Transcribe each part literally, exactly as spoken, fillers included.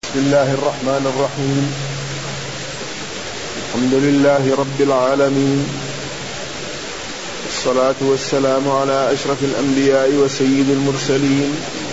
بسم الله الرحمن الرحيم. الحمد لله رب العالمين، والصلاة والسلام على أشرف الأنبياء وسيد المرسلين،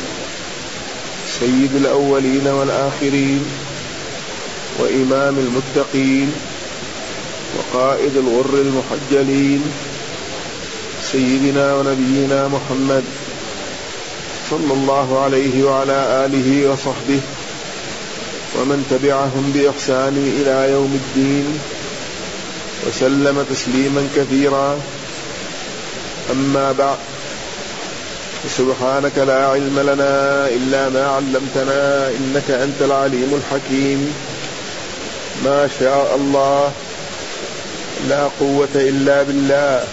سيد الأولين والآخرين، وإمام المتقين، وقائد الغر المحجلين، سيدنا ونبينا محمد صلى الله عليه وعلى آله وصحبه ومن تبعهم بإحسان إلى يوم الدين، وسلم تسليما كثيرا. أما بعد، سبحانك لا علم لنا إلا ما علمتنا إنك أنت العليم الحكيم. ما شاء الله، لا قوة إلا بالله.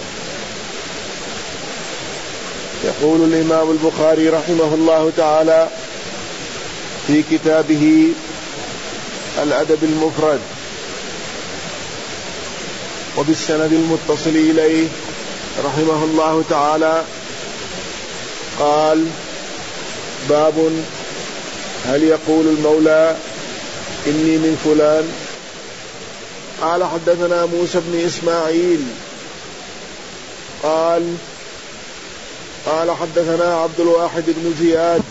يقول الإمام البخاري رحمه الله تعالى في كتابه الأدب المفرد وبالسند المتصل إليه رحمه الله تعالى قال: باب هل يقول المولى إني من فلان؟ قال: حدثنا موسى بن إسماعيل قال قال حدثنا عبد الواحد بن زياد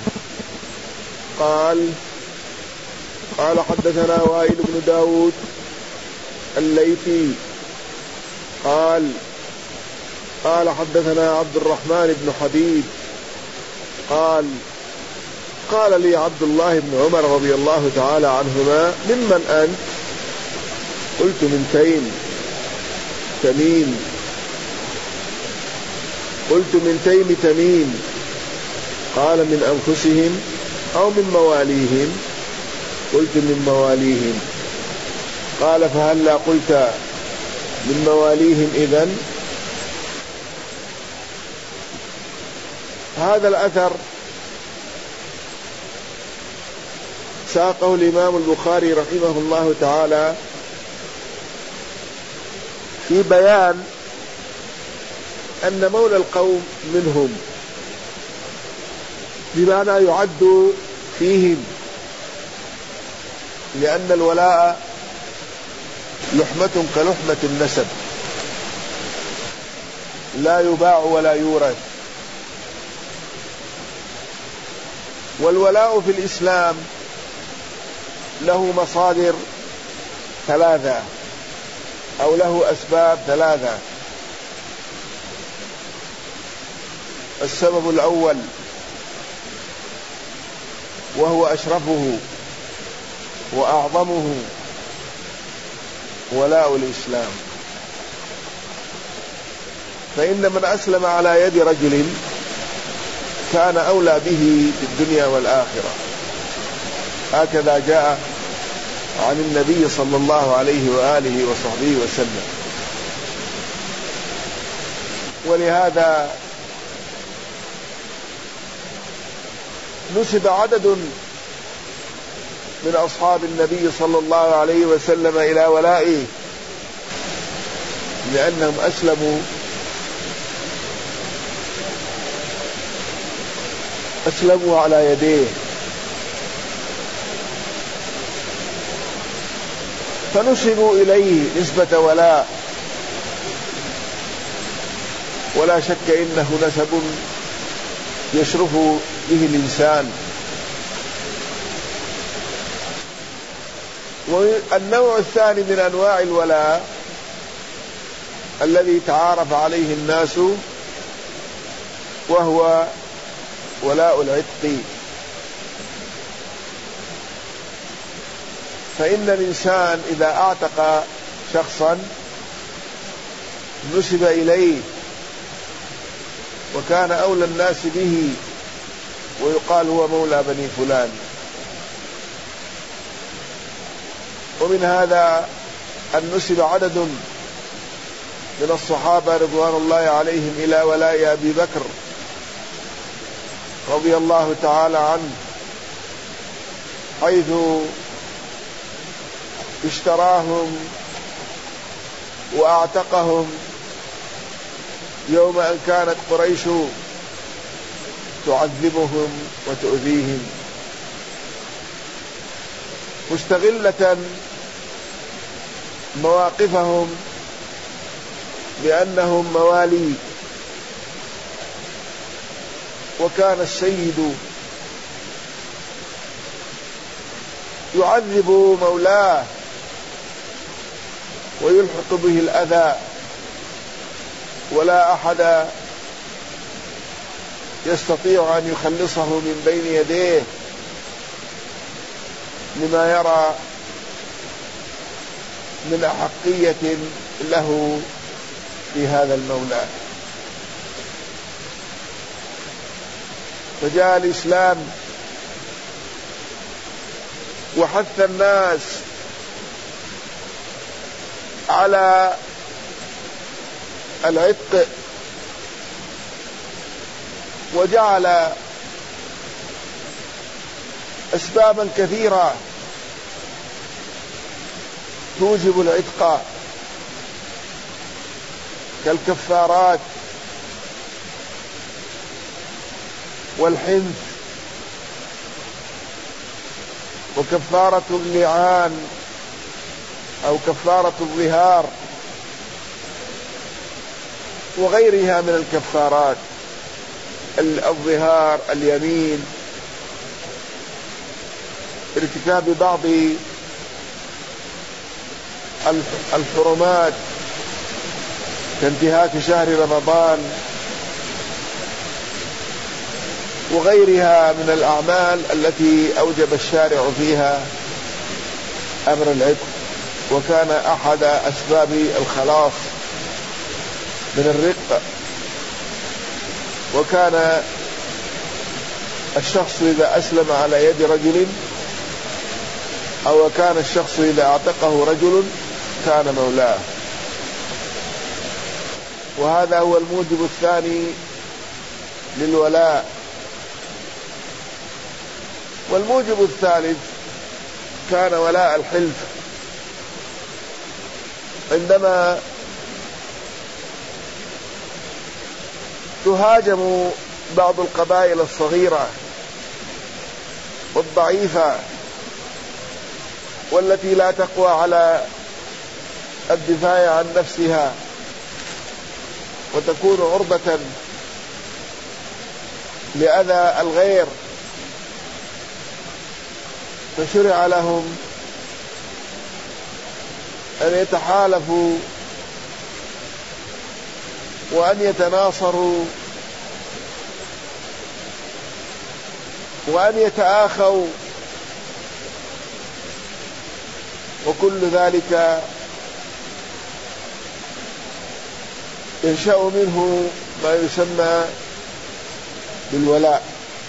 قال قال حدثنا وائل بن داود الليثي قال قال حدثنا عبد الرحمن بن حبيب قال قال لي عبد الله بن عمر رضي الله تعالى عنهما: ممن أنت؟ قلت: من تيم تميم. قلت: من تيم تميم. قال: من أنفسهم أو من مواليهم؟ قلت: من مواليهم. قال: فهلا قلت من مواليهم إذن؟ هذا الأثر ساقه الإمام البخاري رحمه الله تعالى في بيان أن مولى القوم منهم، بمعنى يعد فيهم، لأن الولاء لحمة كلحمة النسب، لا يباع ولا يورث. والولاء في الإسلام له مصادر ثلاثة أو له أسباب ثلاثة. السبب الأول وهو أشرفه وأعظمه ولاء الإسلام، فإن من أسلم على يد رجل كان أولى به في الدنيا والآخرة. هكذا جاء عن النبي صلى الله عليه وآله وصحبه وسلم. ولهذا نسب عدد من أصحاب النبي صلى الله عليه وسلم إلى ولائه، لأنهم أسلموا أسلموا على يديه، فنسبوا إليه نسبة ولاء. ولا شك إنه نسب يشرف به الإنسان. والنوع الثاني من أنواع الولاء الذي تعارف عليه الناس وهو ولاء العتق. فإن الإنسان إذا أعتق شخصا نسب إليه وكان أولى الناس به، ويقال هو مولى بني فلان. ومن هذا أن نسب عدد من الصحابة رضوان الله عليهم إلى ولاء أبي بكر رضي الله تعالى عنه، حيث اشتراهم وأعتقهم يوم أن كانت قريش تعذبهم وتؤذيهم. مستغلة مواقفهم بأنهم موالي، وكان السيد يعذب مولاه ويلحق به الأذى، ولا أحد يستطيع أن يخلصه من بين يديه لما يرى من أحقية له في هذا المولى. فجاء الإسلام وحث الناس على العتق، وجعل أسبابا كثيرة توجب العتق كالكفارات والحنث وكفارة اللعان أو كفارة الظهار وغيرها من الكفارات، الظهار، اليمين، ارتكاب بعض الحرمات كانتهاك شهر رمضان وغيرها من الأعمال التي أوجب الشارع فيها أمر العتق، وكان أحد أسباب الخلاص من الرق. وكان الشخص إذا أسلم على يد رجل أو كان الشخص إذا أعتقه رجل كان مولاه. وهذا هو الموجب الثاني للولاء. والموجب الثالث كان ولاء الحلف، عندما تهاجم بعض القبائل الصغيرة والضعيفة والتي لا تقوى على الدفاع عن نفسها وتكون عرضة لأذى الغير، فشرع لهم أن يتحالفوا وأن يتناصروا وأن يتآخوا، وكل ذلك ينشأ منه ما يسمى بالولاء.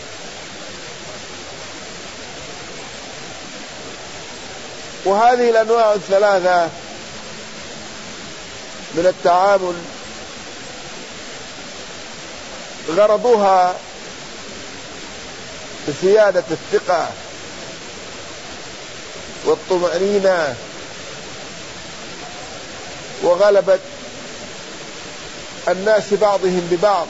وهذه الأنواع الثلاثة من التعامل غرضها زيادة الثقة والطمأنينة وغلبة الناس بعضهم ببعض،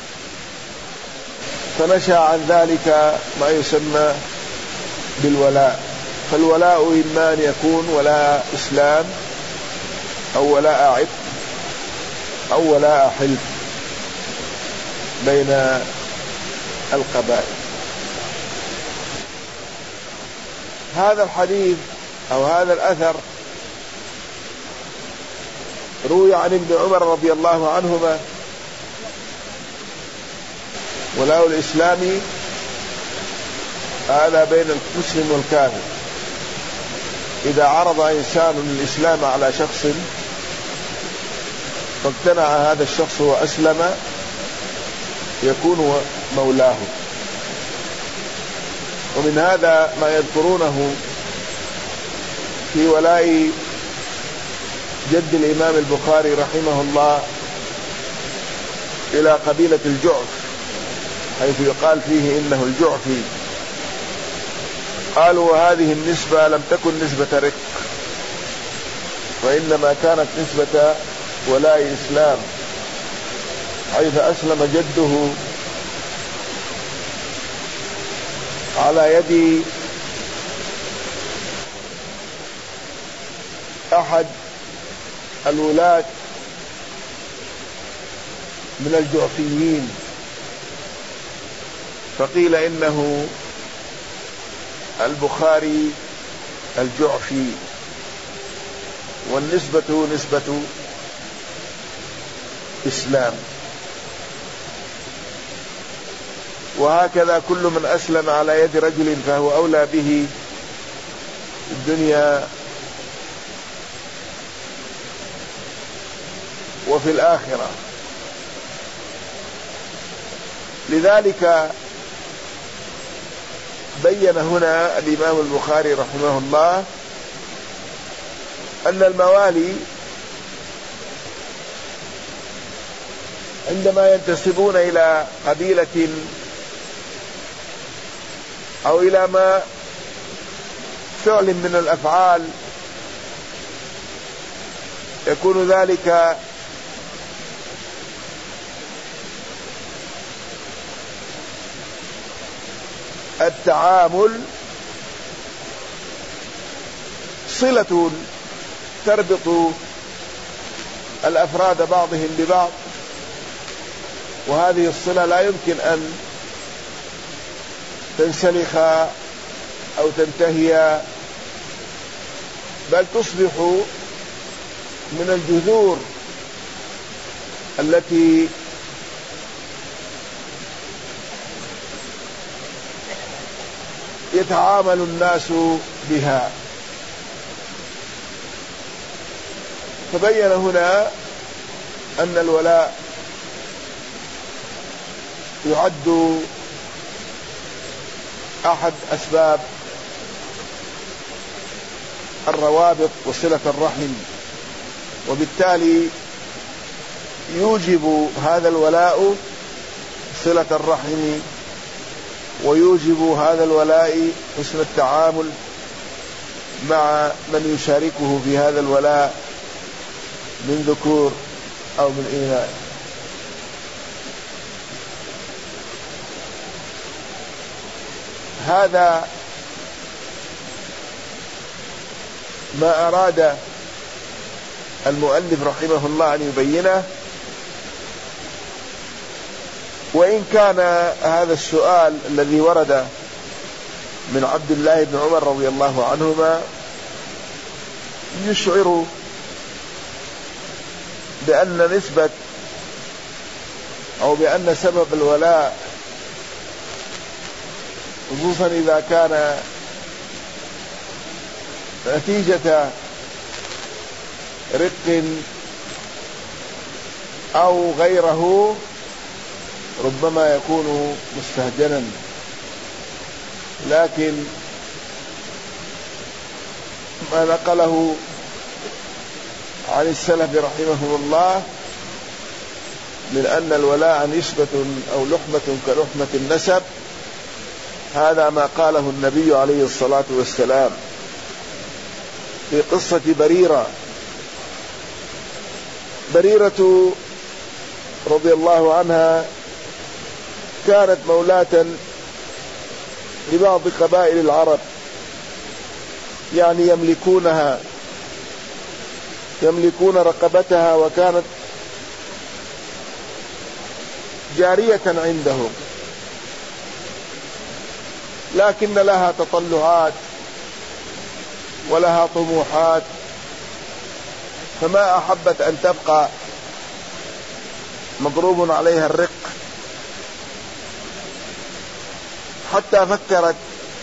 فنشأ عن ذلك ما يسمى بالولاء. فالولاء إما أن يكون ولاء إسلام أو ولاء عتق أو ولاء حلف بين القبائل. هذا الحديث أو هذا الأثر روي عن ابن عمر رضي الله عنهما: ولاء الإسلام هذا بين المسلم والكافر، إذا عرض إنسان الإسلام على شخص فاقتنع هذا الشخص وأسلم يكون مولاه. ومن هذا ما يذكرونه في ولاء جد الإمام البخاري رحمه الله إلى قبيلة الجعف، حيث يقال فيه إنه الجعفي. قالوا وهذه النسبة لم تكن نسبة رق، وإنما كانت نسبة ولاء إسلام، حيث أسلم جده على يد أحد الولاة من الجعفيين، فقيل إنه البخاري الجعفي، والنسبة نسبة إسلام. وهكذا كل من أسلم على يد رجل فهو أولى به في الدنيا وفي الآخرة. لذلك بين هنا الإمام البخاري رحمه الله أن الموالي عندما ينتسبون إلى قبيلة أو إلى ما فعل من الأفعال يكون ذلك التعامل صلة تربط الأفراد بعضهم ببعض، وهذه الصلة لا يمكن أن تنسلخ أو تنتهي، بل تصبح من الجذور التي يتعامل الناس بها. فبين هنا أن الولاء يعد أحد أسباب الروابط وصلة الرحم، وبالتالي يوجب هذا الولاء صلة الرحم، ويوجب هذا الولاء حسن التعامل مع من يشاركه في هذا الولاء من ذكور أو من إناث. هذا ما أراد المؤلف رحمه الله أن يبينه. وإن كان هذا السؤال الذي ورد من عبد الله بن عمر رضي الله عنهما يشعر بأن نسبة أو بأن سبب الولاء، خصوصا إذا كان نتيجة رق أو غيره، ربما يكون مستهجنا. لكن ما نقله عن السلف رحمهم الله من أن الولاء نسبة أو لحمة كلحمة النسب، هذا ما قاله النبي عليه الصلاة والسلام في قصة بريرة. بريرة رضي الله عنها كانت مولاة لبعض قبائل العرب، يعني يملكونها يملكون رقبتها، وكانت جارية عندهم، لكن لها تطلعات ولها طموحات، فما أحبت أن تبقى مضروب عليها الرق، حتى فكرت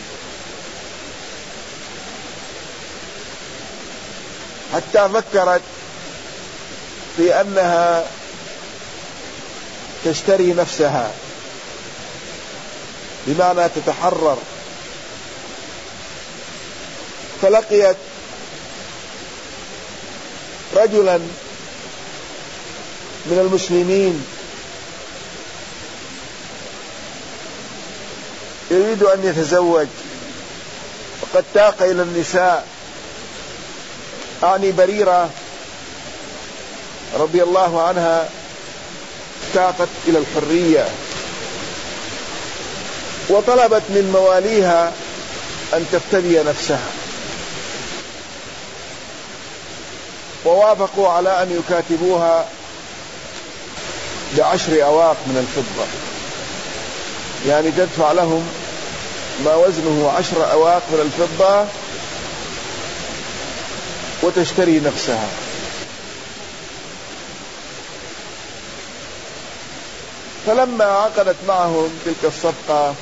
حتى فكرت في أنها تشتري نفسها، بمعنى تتحرر. فلقيت رجلا من المسلمين يريد أن يتزوج، وقد تاق إلى النساء، أعني بريرة رضي الله عنها تاقت إلى الحرية، وطلبت من مواليها أن تفتدي نفسها. ووافقوا على أن يكاتبوها بعشر أواق من الفضة، يعني تدفع لهم ما وزنه عشر أواق من الفضة وتشتري نفسها. فلما عقدت معهم تلك الصفقة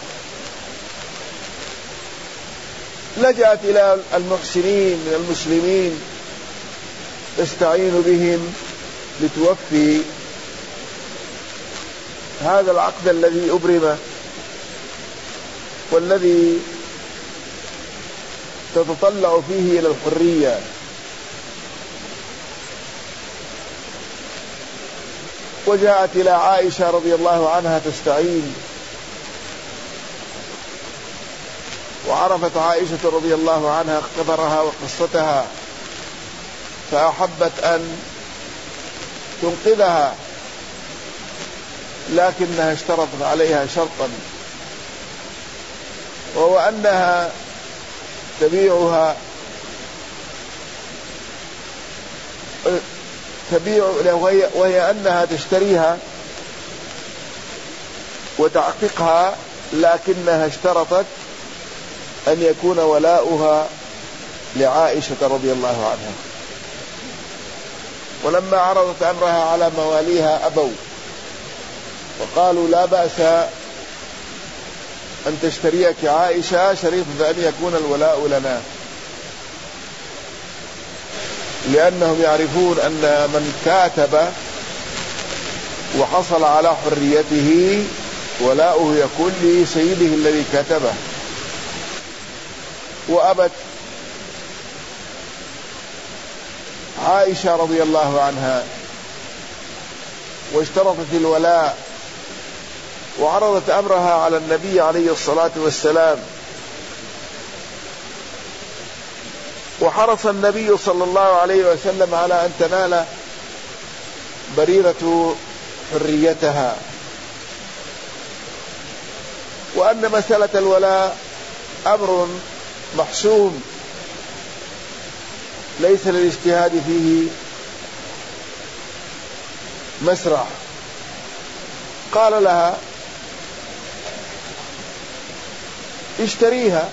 لجأت إلى المحسنين من المسلمين تستعين بهم لتوفي هذا العقد الذي أبرم والذي تتطلع فيه إلى الحرية. وجاءت إلى عائشة رضي الله عنها تستعين، وعرفت عائشة رضي الله عنها خبرها وقصتها فأحبت أن تنقذها، لكنها اشترطت عليها شرطا، وهو أنها تبيعها تبيع وهي, وهي أنها تشتريها وتعتقها، لكنها اشترطت أن يكون ولاؤها لعائشة رضي الله عنها. ولما عرضت أمرها على مواليها أبوا وقالوا لا بأس أن تشتريك عائشة شريطة أن يكون الولاء لنا، لأنهم يعرفون أن من كاتب وحصل على حريته ولاؤه يكون لسيده الذي كتبه. وأبت عائشة رضي الله عنها واشترطت الولاء وعرضت أمرها على النبي عليه الصلاة والسلام، وحرص النبي صلى الله عليه وسلم على أن تنال بريرة حريتها، وأن مسألة الولاء أمر محسوم ليس للاجتهاد فيه مسرع. قال لها اشتريها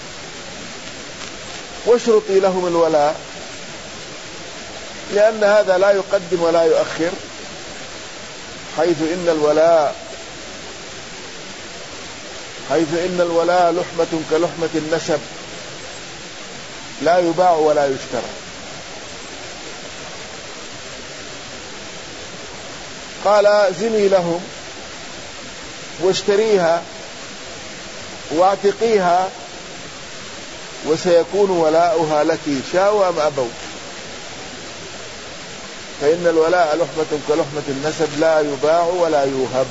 واشرطي لهم الولاء، لأن هذا لا يقدم ولا يؤخر، حيث إن الولاء حيث إن الولاء لحمة كلحمة النسب لا يباع ولا يشترى. قال زني لهم واشتريها واعتقيها وسيكون ولاؤها لك شاءوا أم أبوا، فإن الولاء لحمة كلحمة النسب لا يباع ولا يوهب.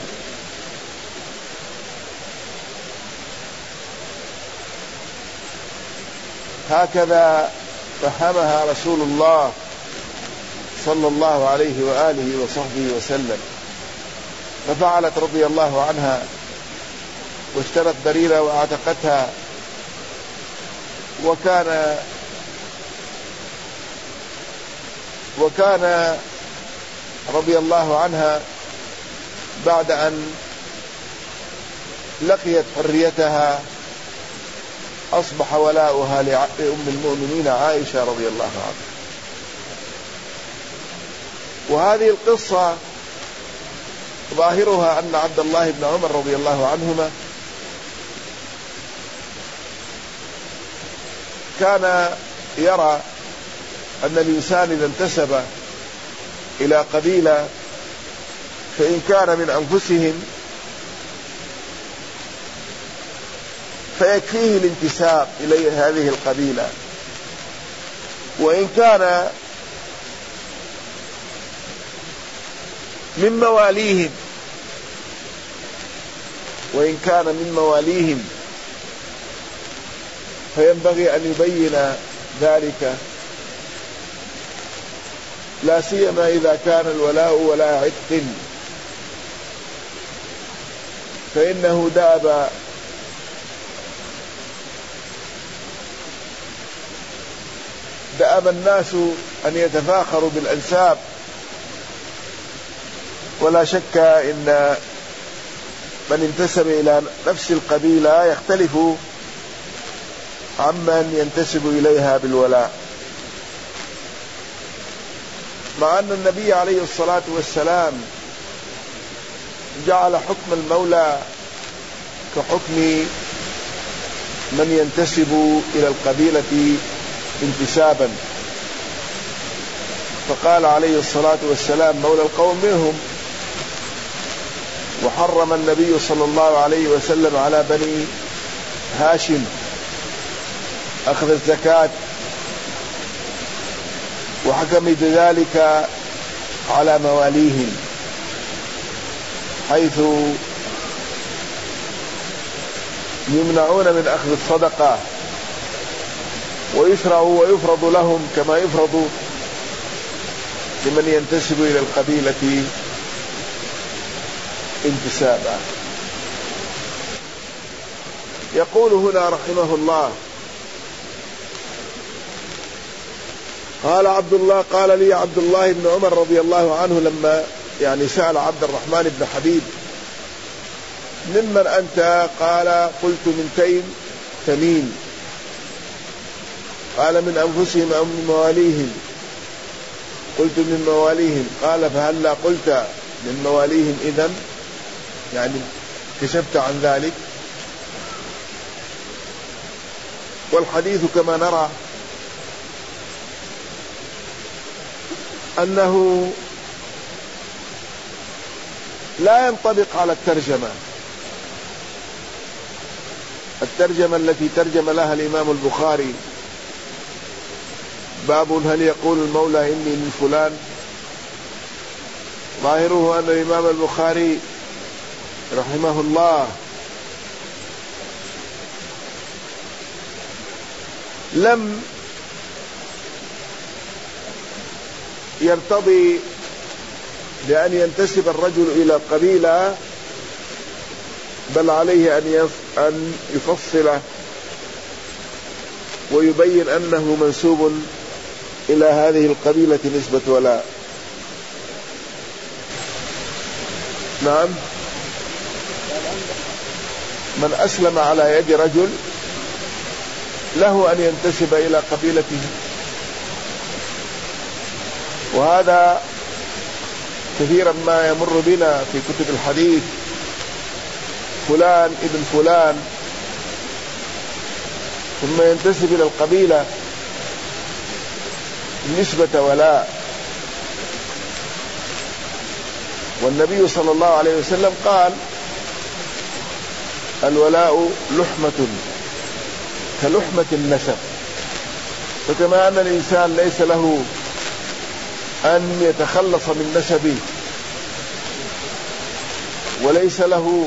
هكذا فهمها رسول الله صلى الله عليه وآله وصحبه وسلم، ففعلت رضي الله عنها واشترت بريرة واعتقتها. وكان وكان رضي الله عنها بعد أن لقيت حريتها أصبح ولاؤها لأم المؤمنين عائشة رضي الله عنها. وهذه القصة ظاهرها أن عبد الله بن عمر رضي الله عنهما كان يرى أن الإنسان إذا انتسب إلى قبيلة فإن كان من أنفسهم فيكفيه الانتساب إلى هذه القبيلة، وإن كان من مواليهم وإن كان من مواليهم فينبغي أن يبين ذلك، لا سيما إذا كان الولاء ولاء عتق، فإنه داب دأب الناس أن يتفاخروا بالأنساب، ولا شك إن من انتسب إلى نفس القبيلة يختلف عمن ينتسب إليها بالولاء، مع أن النبي عليه الصلاة والسلام جعل حكم المولى كحكم من ينتسب إلى القبيلة انتسابا، فقال عليه الصلاة والسلام مولى القوم منهم. وحرم النبي صلى الله عليه وسلم على بني هاشم أخذ الزكاة، وحكم بذلك على مواليهم، حيث يمنعون من أخذ الصدقة ويشرع ويفرض لهم كما يفرض لمن ينتسب إلى القبيلة انتسابا. يقول هنا رحمه الله: قال عبد الله قال لي عبد الله بن عمر رضي الله عنه لما يعني سأل عبد الرحمن بن حبيب: ممن أنت؟ قال: قلت من تيم تميم. قال: من أنفسهم أو من مواليهم؟ قلت من مواليهم. قال: فهلا قلت من مواليهم إذن؟ يعني كشفت عن ذلك. والحديث كما نرى أنه لا ينطبق على الترجمة الترجمة التي ترجم لها الإمام البخاري: باب هل يقول المولى إني من فلان. ظاهره أن الإمام البخاري رحمه الله لم يرتضي بأن ينتسب الرجل إلى القبيلة، بل عليه أن يفصل ويبين أنه منسوب إلى هذه القبيلة نسبة ولاء. نعم. من أسلم على يد رجل له أن ينتسب إلى قبيلته، وهذا كثيرا ما يمر بنا في كتب الحديث: فلان ابن فلان، ثم ينتسب إلى القبيلة نسبة ولاء. والنبي صلى الله عليه وسلم قال: الولاء لحمة كلحمة النسب. فكما أن الإنسان ليس له أن يتخلص من نسبه، وليس له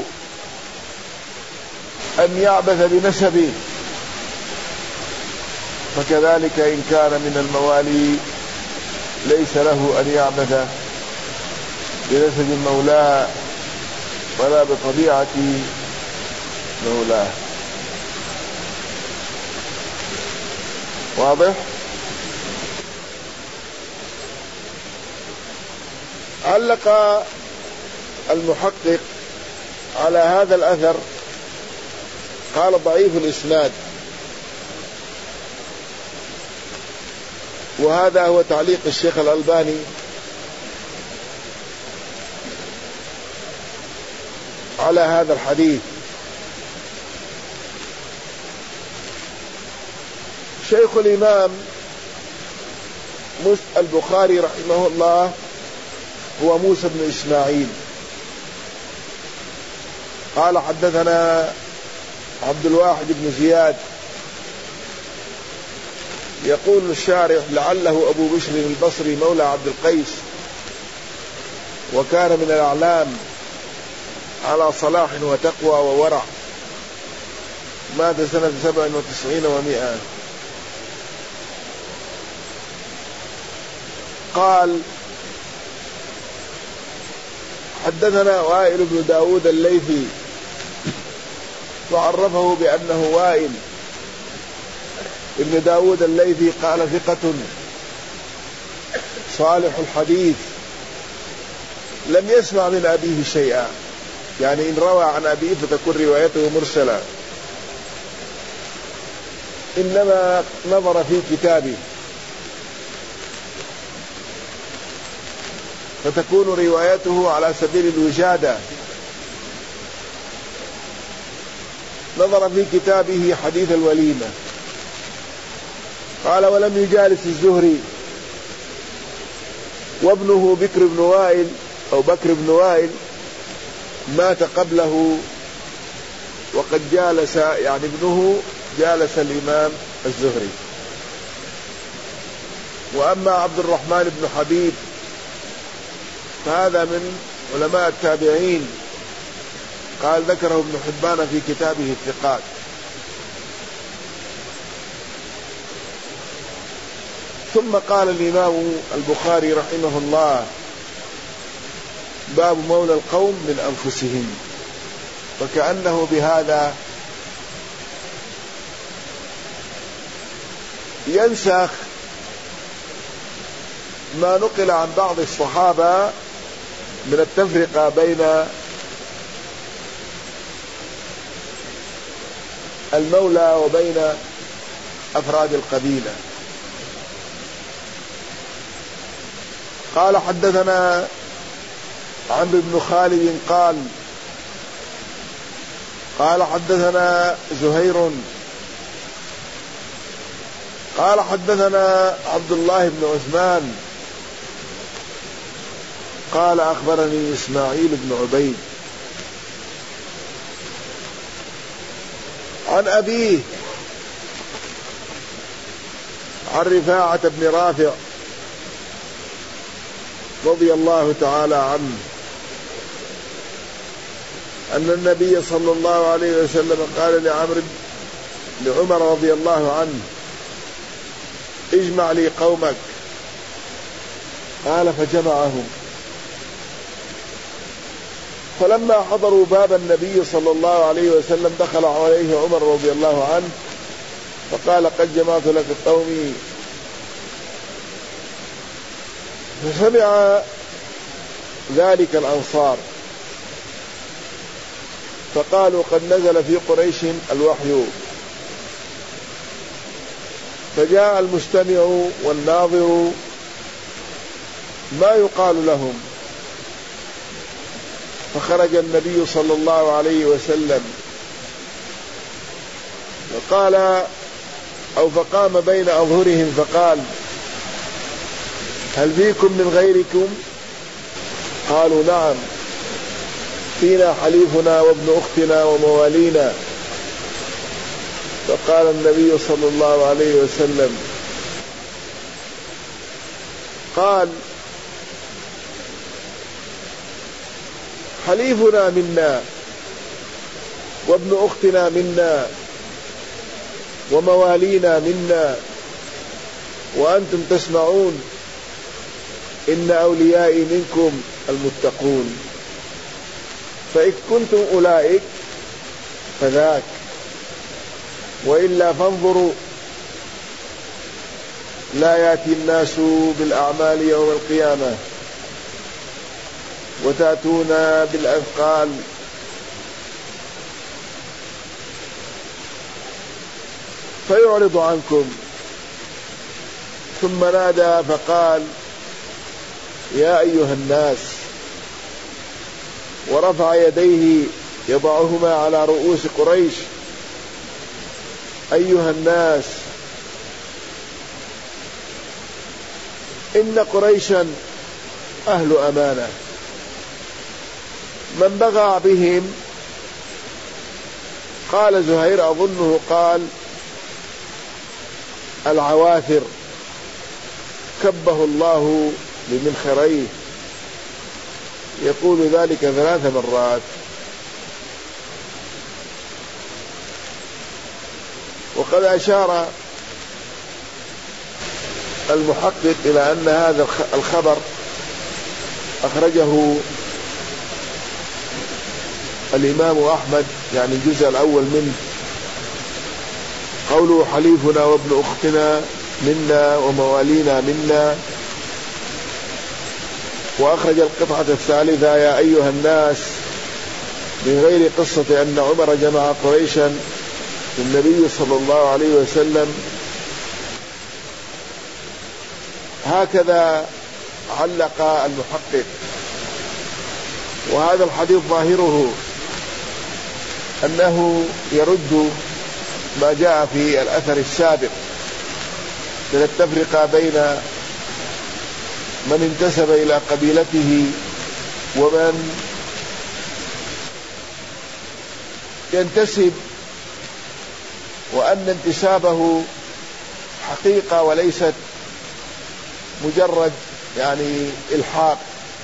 أن يعبث بنسبه، فكذلك إن كان من الموالي ليس له أن يعبث بنسب مولاه ولا بطبيعة مولاه. واضح؟ علق المحقق على هذا الأثر، قال: ضعيف الإسناد. وهذا هو تعليق الشيخ الألباني على هذا الحديث. شيخ الإمام البخاري رحمه الله هو موسى بن إسماعيل. قال: حدثنا عبد الواحد بن زياد. يقول الشارح: لعله أبو بشر البصري مولى عبد القيس، وكان من الأعلام على صلاح وتقوى وورع، مات سنة سبع وتسعين ومائة. قال: حدثنا وائل بن داود الليثي، وعرفه بأنه وائل ابن داود الليثي، قال: ثقة صالح الحديث لم يسمع من أبيه شيئا، يعني إن روى عن أبيه فتكون روايته مرسلة، إنما نظر في كتابه فتكون روايته على سبيل الوجادة. نظر في كتابه حديث الوليمة، قال ولم يجالس الزهري، وابنه بكر بن وائل أو بكر بن وائل مات قبله، وقد جالس يعني ابنه جالس الإمام الزهري. وأما عبد الرحمن بن حبيب فهذا من علماء التابعين، قال ذكره ابن حبان في كتابه الثقات. ثم قال الإمام البخاري رحمه الله: باب مولى القوم من أنفسهم. وكأنه بهذا ينسخ ما نقل عن بعض الصحابة من التفرقة بين المولى وبين أفراد القبيلة. قال: حدثنا عمرو بن خالد قال قال حدثنا زهير قال حدثنا عبد الله بن عثمان قال أخبرني إسماعيل بن عبيد عن أبيه عن رفاعة بن رافع رضي الله تعالى عنه أن النبي صلى الله عليه وسلم قال لعمر لعمر رضي الله عنه: اجمع لي قومك. قال: فجمعهم. فلما حضروا باب النبي صلى الله عليه وسلم دخل عليه عمر رضي الله عنه فقال: قد جمعت لك قومي. فسمع ذلك الأنصار فقالوا: قد نزل في قريش الوحي. فجاء المستمع والناظر ما يقال لهم، فخرج النبي صلى الله عليه وسلم وقال أو فقام بين أظهرهم فقال: هل فيكم من غيركم؟ قالوا: نعم، فينا حليفنا وابن أختنا وموالينا. فقال النبي صلى الله عليه وسلم قال: حليفنا منا وابن أختنا منا وموالينا منا، وأنتم تسمعون إن أوليائي منكم المتقون، فإن كنتم أولئك فذاك، وإلا فانظروا لا يأتي الناس بالأعمال يوم القيامة وتأتون بالأثقال، فيعرض عنكم. ثم نادى فقال: يا أيها الناس، ورفع يديه يضعهما على رؤوس قريش: أيها الناس، إن قريشا أهل أمانة، من بغى بهم. قال زهير أظنه قال: العواثر، كبه الله بمنخريه، يقول ذلك ثلاث مرات. وقد أشار المحقق إلى أن هذا الخبر أخرجه الإمام أحمد، يعني الجزء الأول منه، قوله: حليفنا وابن أختنا منا وموالينا منا، وأخرج القطعة الثالثة: يا أيها الناس، من غير قصة أن عمر جمع قريشا للنبي صلى الله عليه وسلم. هكذا علق المحقق. وهذا الحديث ظاهره أنه يرد ما جاء في الأثر السابق من التفرقة بين من انتسب إلى قبيلته ومن ينتسب، وأن انتسابه حقيقة وليست مجرد يعني إلحاق.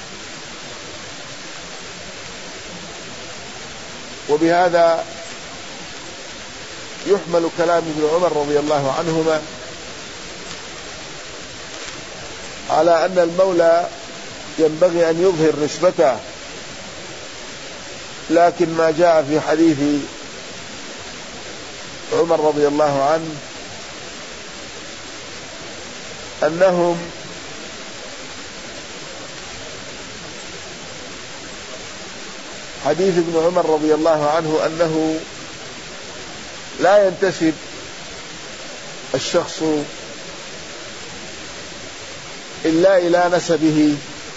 وبهذا يحمل كلام ابن عمر رضي الله عنهما على أن المولى ينبغي أن يظهر نسبته، لكن ما جاء في حديث عمر رضي الله عنه أنهم حديث ابن عمر رضي الله عنه أنه لا ينتسب الشخص إلا إلى نسبه،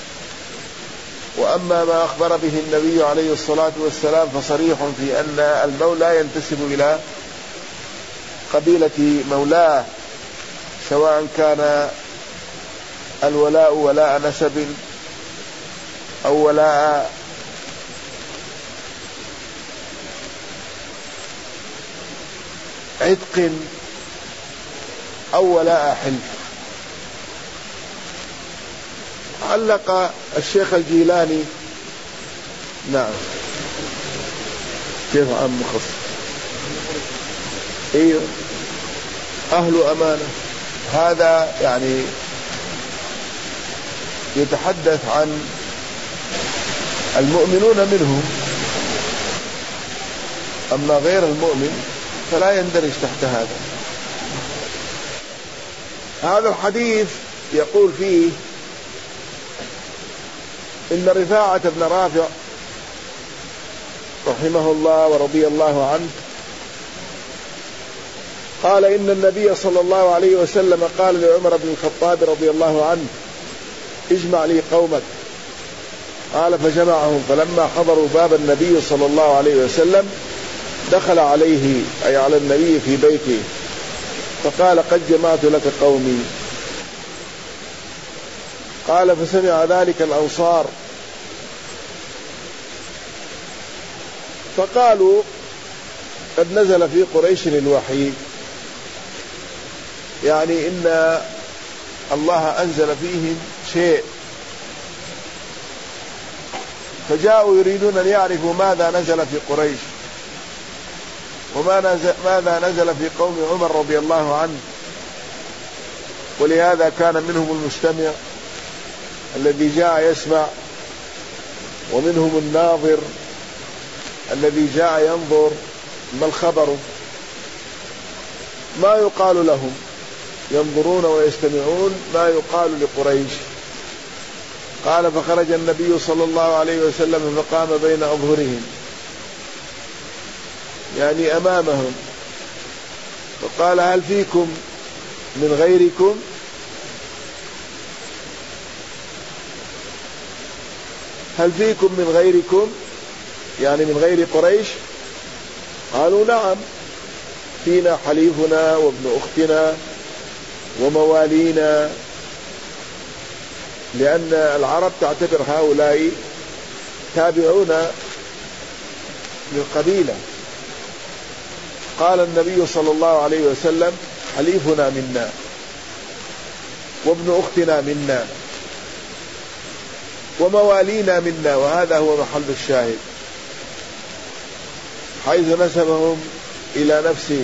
وأما ما أخبر به النبي عليه الصلاة والسلام فصريح في أن المولى ينتسب إلى قبيلة مولاه، سواء كان الولاء ولاء نسب أو ولاء عتق أو ولاء حلف. علق الشيخ الجيلاني: نعم، كيف عام مخص؟ ايوه، أهل أمانة. هذا يعني يتحدث عن المؤمنون منهم، أما غير المؤمن فلا يندرج تحت هذا. هذا الحديث يقول فيه إن رفاعة بن رافع رحمه الله ورضي الله عنه قال إن النبي صلى الله عليه وسلم قال لعمر بن الخطاب رضي الله عنه: اجمع لي قومك. قال فجمعهم، فلما حضروا باب النبي صلى الله عليه وسلم دخل عليه أي على النبي في بيته فقال: قد جمعت لك قومي. قال فسمع ذلك الأنصار فقالوا: قد نزل في قريش الوحي، يعني إن الله أنزل فيهم شيء. فجاءوا يريدون أن يعرفوا ماذا نزل في قريش وماذا نزل في قوم عمر رضي الله عنه. ولهذا كان منهم المستمع الذي جاء يسمع، ومنهم الناظر الذي جاء ينظر ما الخبر، ما يقال لهم، ينظرون ويستمعون ما يقال لقريش. قال فخرج النبي صلى الله عليه وسلم فقام بين أظهرهم، يعني أمامهم، فقال: هل فيكم من غيركم؟ هل فيكم من غيركم يعني من غير قريش؟ قالوا: نعم، فينا حليفنا وابن أختنا وموالينا، لأن العرب تعتبر هؤلاء تابعون للقبيلة. قال النبي صلى الله عليه وسلم: حليفنا منا وابن أختنا منا وموالينا منا. وهذا هو محل الشاهد، حيث نسبهم إلى نفسه.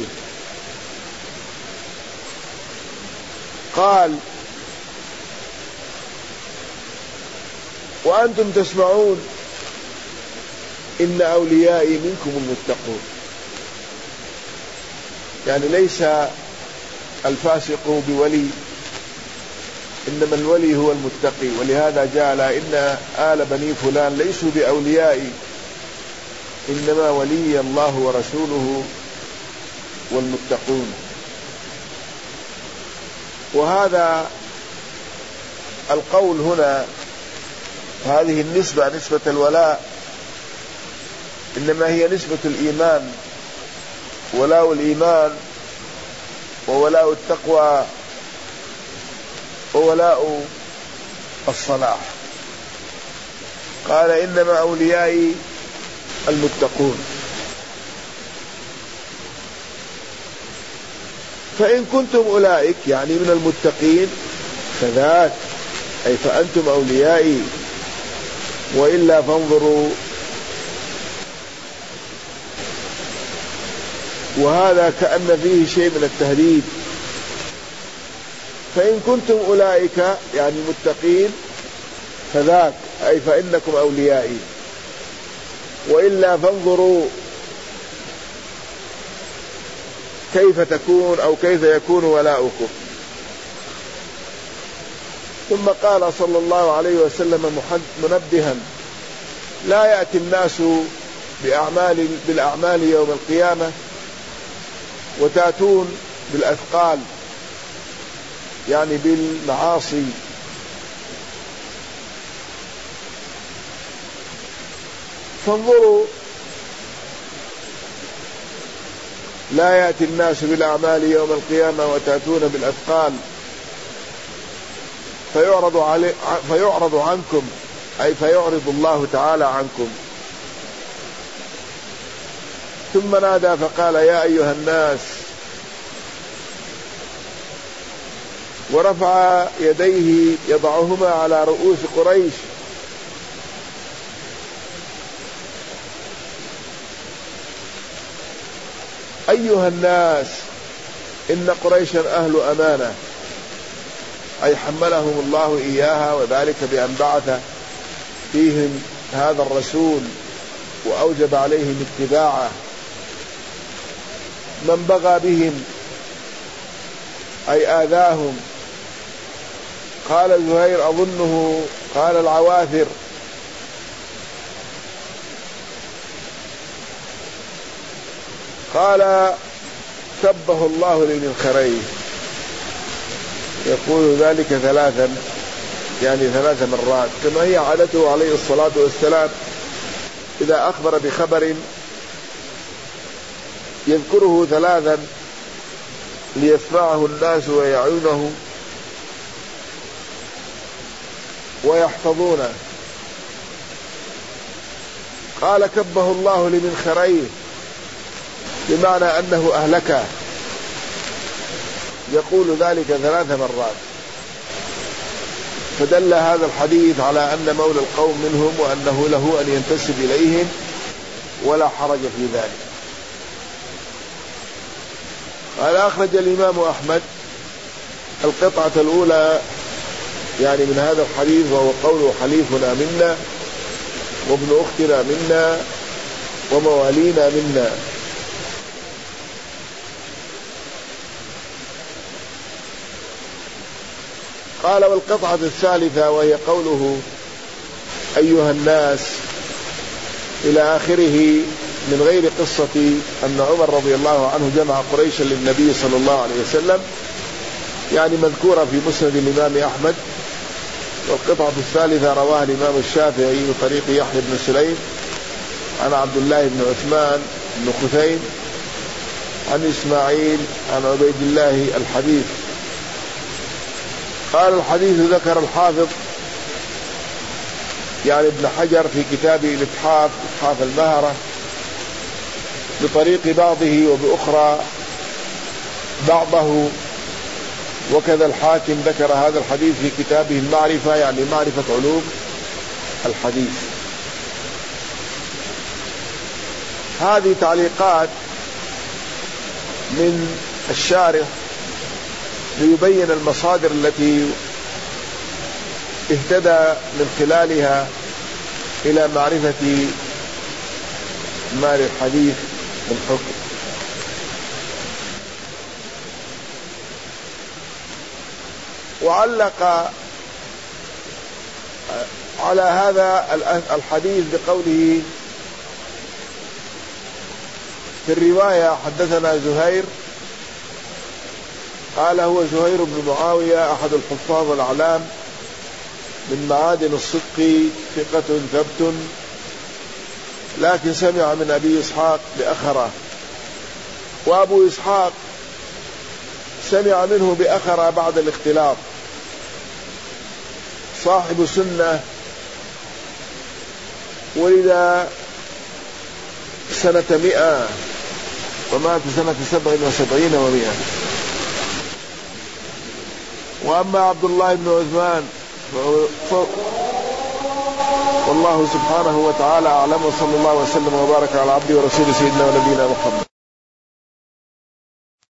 قال: وأنتم تسمعون إن أوليائي منكم المتقون، يعني ليس الفاسق بولي إنما الولي هو المتقي، ولهذا جعل إن آل بني فلان ليسوا بأوليائي، إنما ولي الله ورسوله والمتقون. وهذا القول هنا، هذه النسبة نسبة الولاء إنما هي نسبة الإيمان، ولاء الإيمان وولاء التقوى وولاء الصلاح. قال إنما أوليائي المتقون. فإن كنتم أولئك يعني من المتقين فذاك، أي فأنتم أوليائي، وإلا فانظروا. وهذا كأن فيه شيء من التهديد. فإن كنتم أولئك يعني متقين فذاك، أي فإنكم أوليائي، وإلا فانظروا كيف تكون أو كيف يكون ولاؤكم. ثم قال صلى الله عليه وسلم منبها: لا يأتي الناس بأعمال بالأعمال يوم القيامة وتأتون بالأثقال، يعني بالمعاصي. فانظروا، لا يأتي الناس بالأعمال يوم القيامة وتأتون بالأثقال فيعرض, علي فيعرض عنكم، أي فيعرض الله تعالى عنكم. ثم نادى فقال: يا أيها الناس، ورفع يديه يضعهما على رؤوس قريش. أيها الناس، إن قريشا أهل أمانة، أي حملهم الله إياها، وذلك بأن بعث فيهم هذا الرسول وأوجب عليهم اتباعه. من بغى بهم أي آذاهم. قال زهير أظنه قال العواثر. قال: سبه الله لمنخريه. يقول ذلك ثلاثا، يعني ثلاث مرات، كما هي عادته عليه الصلاة والسلام. إذا أخبر بخبر يذكره ثلاثا ليسمعه الناس ويعونه ويحفظونه. قال: كبه الله لمنخريه، بمعنى أنه أهلكه. يقول ذلك ثلاث مرات. فدل هذا الحديث على أن مولى القوم منهم، وأنه له أن ينتسب إليهم ولا حرج في ذلك. قال: أخرج الإمام أحمد القطعة الأولى يعني من هذا الحديث، وهو قوله: حليفنا منا وابن أختنا منا وموالينا منا. قال: والقطعة الثالثة وهي قوله: أيها الناس، إلى آخره، من غير قصة أن عمر رضي الله عنه جمع قريشا للنبي صلى الله عليه وسلم، يعني مذكورة في مسند الإمام أحمد. والقطعة الثالثة رواها الإمام الشافعي بطريق يحيى بن سليم عن عبد الله بن عثمان بن خثيم عن إسماعيل عن عبيد الله الحديث. قال: الحديث ذكر الحافظ يعني ابن حجر في كتابه الإتحاف، إتحاف المهرة، بطريق بعضه وبأخرى بعضه. وكذا الحاكم ذكر هذا الحديث في كتابه المعرفة، يعني معرفة علوم الحديث. هذه تعليقات من الشارح ليبين المصادر التي اهتدى من خلالها إلى معرفة ما للحديث من حكم. وعلق على هذا الحديث بقوله في الرواية حدثنا زهير، قال هو زهير بن معاوية أحد الحفاظ الأعلام من معادن الصدق، ثقة ثبت، لكن سمع من أبي إسحاق بأخرة، وأبو إسحاق سمع منه بأخرة بعد الاختلاط، صاحب سنة، ولد سنة مئة ومات سنة سبع وسبعين ومئة. وأما عبد الله بن عثمان والله سبحانه وتعالى أعلم، وصلى الله وسلم وبارك على عبده ورسوله سيدنا ونبينا محمد.